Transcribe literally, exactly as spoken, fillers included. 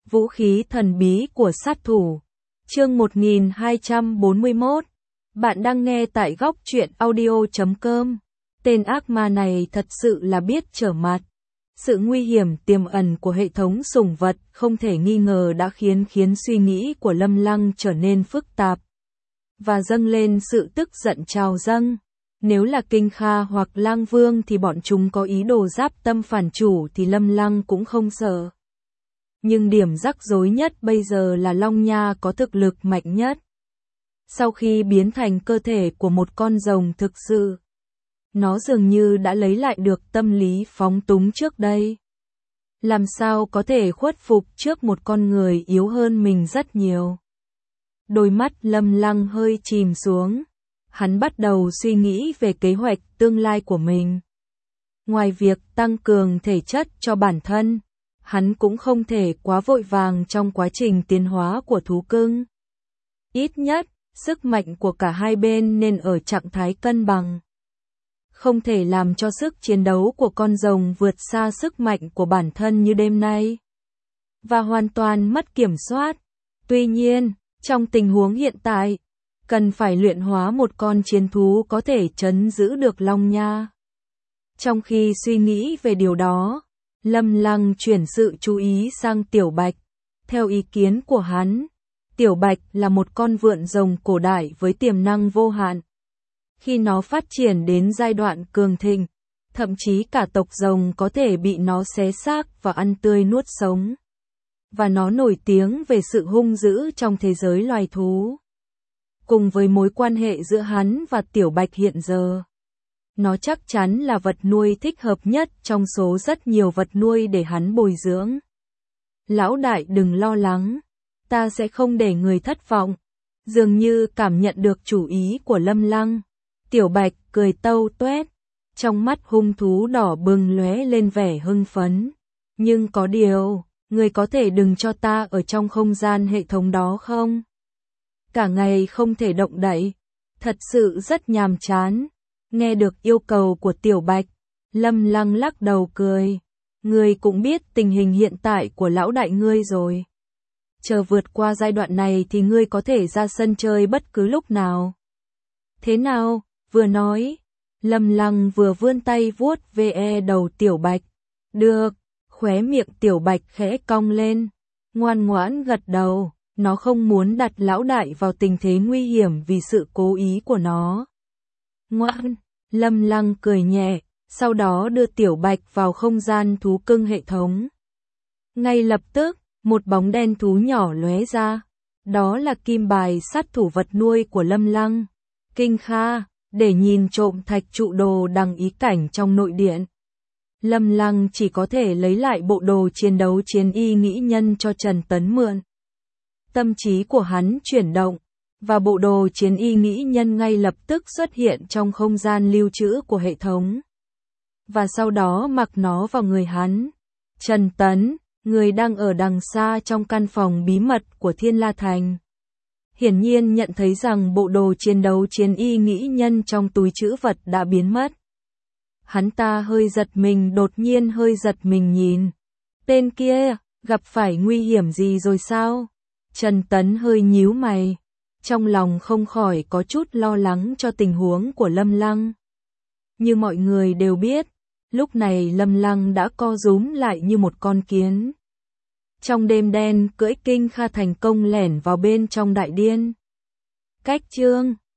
Vũ khí thần bí của sát thủ. Chương một nghìn hai trăm bốn mươi mốt. Bạn đang nghe tại góc truyện audio chấm com. Tên ác ma này thật sự là biết trở mặt. Sự nguy hiểm tiềm ẩn của hệ thống sủng vật không thể nghi ngờ đã khiến khiến suy nghĩ của Lâm Lăng trở nên phức tạp. Và dâng lên sự tức giận trào dâng. Nếu là Kinh Kha hoặc Lang Vương thì bọn chúng có ý đồ giáp tâm phản chủ thì Lâm Lăng cũng không sợ. Nhưng điểm rắc rối nhất bây giờ là Long Nha có thực lực mạnh nhất. Sau khi biến thành cơ thể của một con rồng thực sự, nó dường như đã lấy lại được tâm lý phóng túng trước đây. Làm sao có thể khuất phục trước một con người yếu hơn mình rất nhiều. Đôi mắt Lâm Lăng hơi chìm xuống. Hắn bắt đầu suy nghĩ về kế hoạch tương lai của mình. Ngoài việc tăng cường thể chất cho bản thân, hắn cũng không thể quá vội vàng trong quá trình tiến hóa của thú cưng. Ít nhất, sức mạnh của cả hai bên nên ở trạng thái cân bằng. Không thể làm cho sức chiến đấu của con rồng vượt xa sức mạnh của bản thân như đêm nay. Và hoàn toàn mất kiểm soát. Tuy nhiên, trong tình huống hiện tại, cần phải luyện hóa một con chiến thú có thể trấn giữ được Long Nha. Trong khi suy nghĩ về điều đó, Lâm Lăng chuyển sự chú ý sang Tiểu Bạch. Theo ý kiến của hắn, Tiểu Bạch là một con vượn rồng cổ đại với tiềm năng vô hạn. Khi nó phát triển đến giai đoạn cường thịnh, thậm chí cả tộc rồng có thể bị nó xé xác và ăn tươi nuốt sống. Và nó nổi tiếng về sự hung dữ trong thế giới loài thú. Cùng với mối quan hệ giữa hắn và Tiểu Bạch hiện giờ, nó chắc chắn là vật nuôi thích hợp nhất trong số rất nhiều vật nuôi để hắn bồi dưỡng. Lão đại đừng lo lắng, ta sẽ không để người thất vọng. Dường như cảm nhận được chủ ý của Lâm Lăng, Tiểu Bạch cười tâu tuét, trong mắt hung thú đỏ bừng lóe lên vẻ hưng phấn. Nhưng có điều, người có thể đừng cho ta ở trong không gian hệ thống đó không? Cả ngày không thể động đậy, thật sự rất nhàm chán. Nghe được yêu cầu của Tiểu Bạch, Lâm Lăng lắc đầu cười. Ngươi cũng biết tình hình hiện tại của lão đại ngươi rồi. Chờ vượt qua giai đoạn này thì ngươi có thể ra sân chơi bất cứ lúc nào. Thế nào? Vừa nói, Lâm Lăng vừa vươn tay vuốt ve đầu Tiểu Bạch. Được, khóe miệng Tiểu Bạch khẽ cong lên, ngoan ngoãn gật đầu. Nó không muốn đặt lão đại vào tình thế nguy hiểm vì sự cố ý của nó. Ngoan, Lâm Lăng cười nhẹ, sau đó đưa Tiểu Bạch vào không gian thú cưng hệ thống. Ngay lập tức, một bóng đen thú nhỏ lóe ra. Đó là kim bài sát thủ vật nuôi của Lâm Lăng, Kinh Kha, để nhìn trộm thạch trụ đồ đằng ý cảnh trong nội điện. Lâm Lăng chỉ có thể lấy lại bộ đồ chiến đấu chiến y nghĩ nhân cho Trần Tấn mượn. Tâm trí của hắn chuyển động, và bộ đồ chiến y nghĩ nhân ngay lập tức xuất hiện trong không gian lưu trữ của hệ thống. Và sau đó mặc nó vào người hắn. Trần Tấn, người đang ở đằng xa trong căn phòng bí mật của Thiên La Thành, hiển nhiên nhận thấy rằng bộ đồ chiến đấu chiến y nghĩ nhân trong túi trữ vật đã biến mất. Hắn ta hơi giật mình, đột nhiên hơi giật mình nhìn. Tên kia, gặp phải nguy hiểm gì rồi sao? Trần Tấn hơi nhíu mày, trong lòng không khỏi có chút lo lắng cho tình huống của Lâm Lăng. Như mọi người đều biết, lúc này Lâm Lăng đã co rúm lại như một con kiến. Trong đêm đen, cưỡi Kinh Kha thành công lẻn vào bên trong đại điên. Cách chương